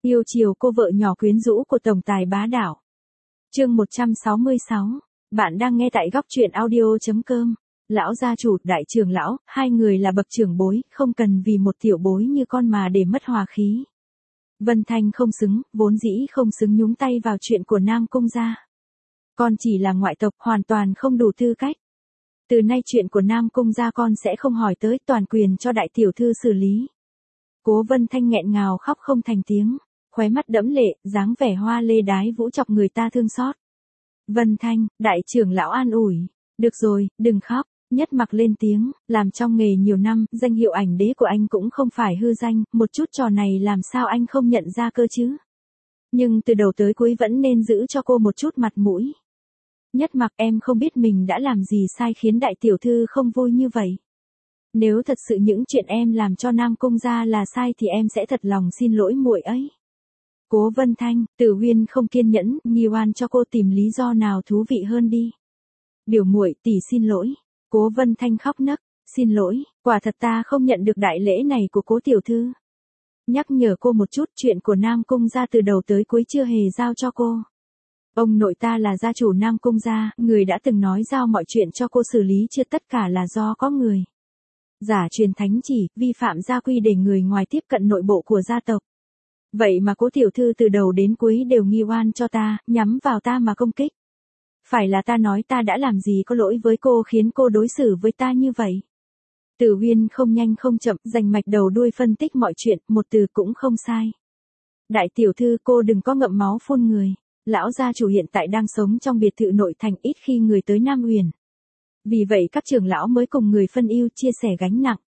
Yêu chiều cô vợ nhỏ quyến rũ của tổng tài bá đạo. Chương 166. Bạn đang nghe tại góc truyện audio.com. Lão gia chủ, đại trưởng lão, hai người là bậc trưởng bối, không cần vì một tiểu bối như con mà để mất hòa khí. Vân Thanh không xứng, vốn dĩ không xứng nhúng tay vào chuyện của Nam Cung gia. Con chỉ là ngoại tộc, hoàn toàn không đủ tư cách. Từ nay chuyện của Nam Cung gia con sẽ không hỏi tới, toàn quyền cho đại tiểu thư xử lý. Cố Vân Thanh nghẹn ngào khóc không thành tiếng, khóe mắt đẫm lệ, dáng vẻ hoa lê đái vũ chọc người ta thương xót. Vân Thanh, đại trưởng lão an ủi, được rồi, đừng khóc. Nhất Mặc lên tiếng, làm trong nghề nhiều năm, danh hiệu ảnh đế của anh cũng không phải hư danh, một chút trò này làm sao anh không nhận ra cơ chứ. Nhưng từ đầu tới cuối vẫn nên giữ cho cô một chút mặt mũi. Nhất Mặc, em không biết mình đã làm gì sai khiến đại tiểu thư không vui như vậy. Nếu thật sự những chuyện em làm cho Nam Cung gia là sai thì em sẽ thật lòng xin lỗi muội ấy. Cố Vân Thanh, Tử Huyên không kiên nhẫn, nghi oan cho cô tìm lý do nào thú vị hơn đi. Biểu muội, tỷ xin lỗi. Cố Vân Thanh khóc nấc, xin lỗi, quả thật ta không nhận được đại lễ này của cố tiểu thư. Nhắc nhở cô một chút, chuyện của Nam Cung gia từ đầu tới cuối chưa hề giao cho cô. Ông nội ta là gia chủ Nam Cung gia, người đã từng nói giao mọi chuyện cho cô xử lý, chưa tất cả là do có người giả truyền thánh chỉ, vi phạm gia quy để người ngoài tiếp cận nội bộ của gia tộc. Vậy mà cố tiểu thư từ đầu đến cuối đều nghi oan cho ta, nhắm vào ta mà công kích. Phải là ta nói ta đã làm gì có lỗi với cô khiến cô đối xử với ta như vậy. Tử Huyên không nhanh không chậm, rành mạch đầu đuôi phân tích mọi chuyện, một từ cũng không sai. Đại tiểu thư, cô đừng có ngậm máu phun người. Lão gia chủ hiện tại đang sống trong biệt thự nội thành, ít khi người tới Nam Huyền. Vì vậy các trưởng lão mới cùng người phân ưu chia sẻ gánh nặng.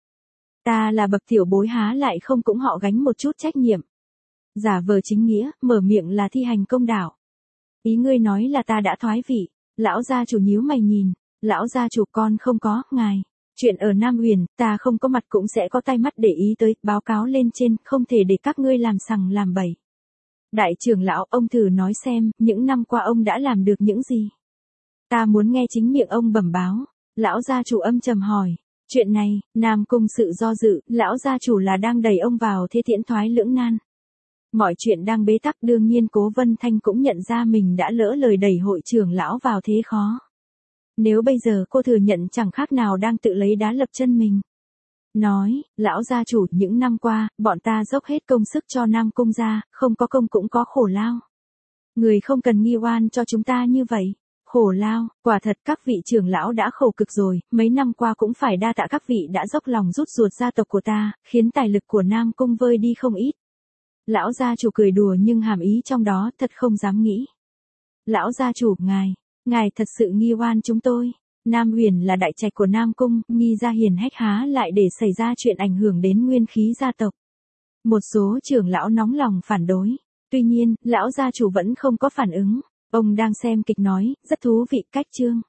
Ta là bậc tiểu bối há lại không cũng họ gánh một chút trách nhiệm. Giả vờ chính nghĩa, mở miệng là thi hành công đạo. Ý ngươi nói là ta đã thoái vị. Lão gia chủ nhíu mày nhìn. Lão gia chủ, con không có, ngài. Chuyện ở Nam Huyền, ta không có mặt cũng sẽ có tai mắt để ý tới, báo cáo lên trên, không thể để các ngươi làm sằng làm bậy. Đại trưởng lão, ông thử nói xem, những năm qua ông đã làm được những gì? Ta muốn nghe chính miệng ông bẩm báo. Lão gia chủ âm trầm hỏi. Chuyện này, Nam Cung sự do dự, lão gia chủ là đang đẩy ông vào thế thiện thoái lưỡng nan. Mọi chuyện đang bế tắc, đương nhiên Cố Vân Thanh cũng nhận ra mình đã lỡ lời đẩy hội trưởng lão vào thế khó. Nếu bây giờ cô thừa nhận chẳng khác nào đang tự lấy đá lập chân mình. Nói, lão gia chủ, những năm qua, bọn ta dốc hết công sức cho Nam Cung gia, không có công cũng có khổ lao. Người không cần nghi oan cho chúng ta như vậy. Khổ lao, quả thật các vị trưởng lão đã khổ cực rồi, mấy năm qua cũng phải đa tạ các vị đã dốc lòng rút ruột gia tộc của ta, khiến tài lực của Nam Cung vơi đi không ít. Lão gia chủ cười đùa nhưng hàm ý trong đó thật không dám nghĩ. Lão gia chủ, ngài thật sự nghi oan chúng tôi. Nam Huyền là đại trạch của Nam Cung, nghi ra hiền hách há lại để xảy ra chuyện ảnh hưởng đến nguyên khí gia tộc. Một số trưởng lão nóng lòng phản đối. Tuy nhiên, lão gia chủ vẫn không có phản ứng. Ông đang xem kịch nói, rất thú vị, cách chương.